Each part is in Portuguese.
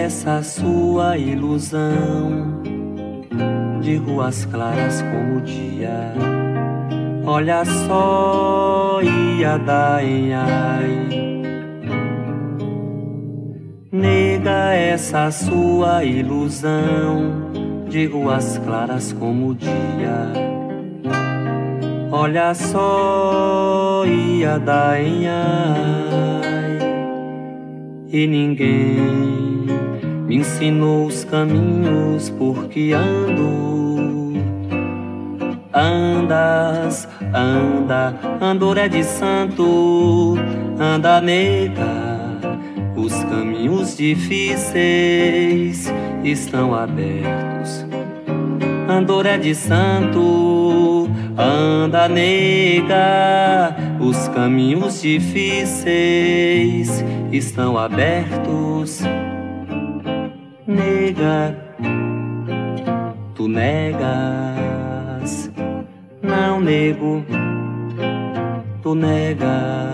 essa sua ilusão de ruas claras como o dia? Olha só, Iadaiai. Nega essa sua ilusão de ruas claras como o dia. Olha só, Iadaiai. E ninguém me ensinou os caminhos por que ando. Andas, anda, Andoré de Santo, anda nega. Os caminhos difíceis estão abertos. Andoré de Santo, anda nega. Os caminhos difíceis estão abertos. Nega, tu negas. Não nego, tu negas.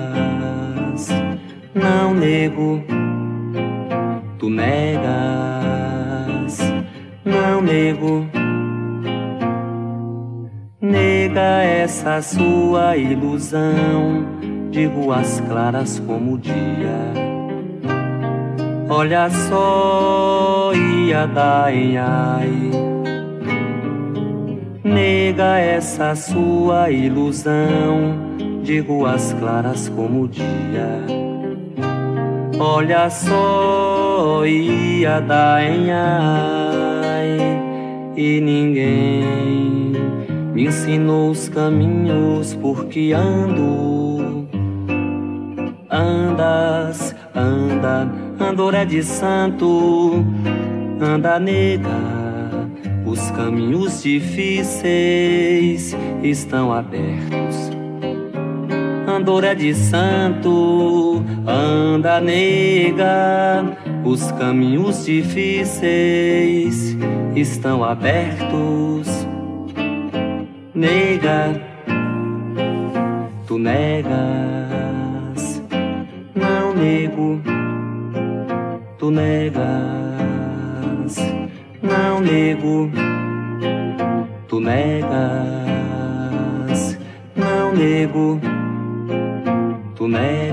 Não nego, tu negas. Não nego. Nega essa sua ilusão de ruas claras como o dia. Olha só, Iadaiai. Nega essa sua ilusão de ruas claras como o dia. Olha só, Iadaiai. E ninguém me ensinou os caminhos por que ando. Andas, anda, Andoré de Santo, anda nega. Os caminhos difíceis estão abertos. Andoré de Santo, anda nega. Os caminhos difíceis estão abertos. Nega, tu negas. Não nego, tu negas. Não nego, tu negas. Não nego, tu negas.